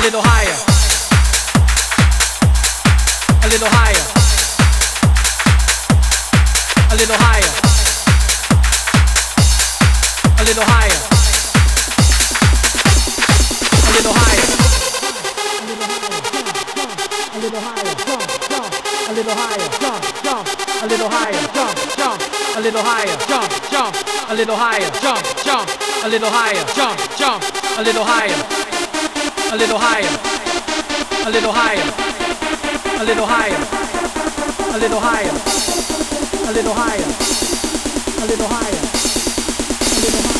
little higher, a little higher, a little higher, a little higher, a little higher, a little higher, jump, jump, a little higher, jump, jump, a little higher, jump, jump, a little higher, jump, jump, a little higher, jump, jump, a little higher, jump, jump, a little higher, a little higher, a little higher, a little higher, a little higher, a little higher, a little higher, a little higher.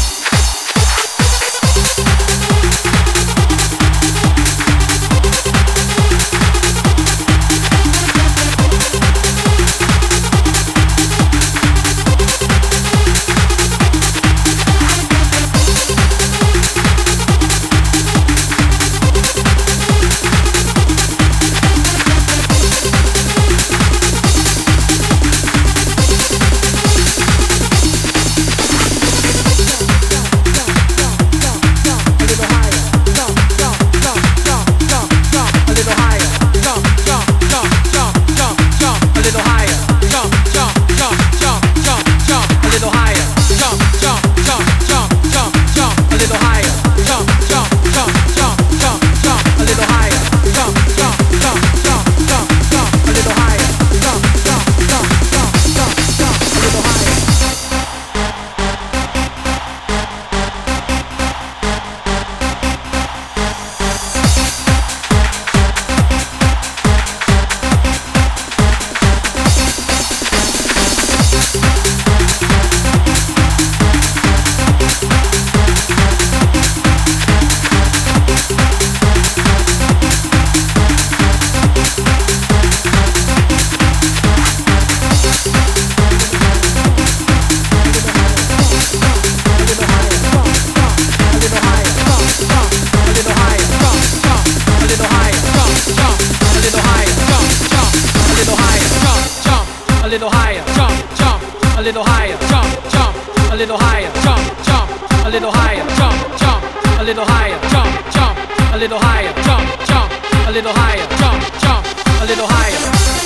A little higher, jump, jump, a little higher, jump, jump, a little higher, jump, jump, a little higher, jump, jump, a little higher, jump, jump, a little higher, jump, jump, a little higher, jump, jump, a little higher,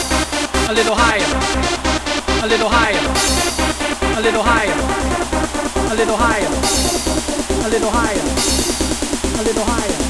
a little higher, a little higher, a little higher, a little higher, a little higher, a little higher.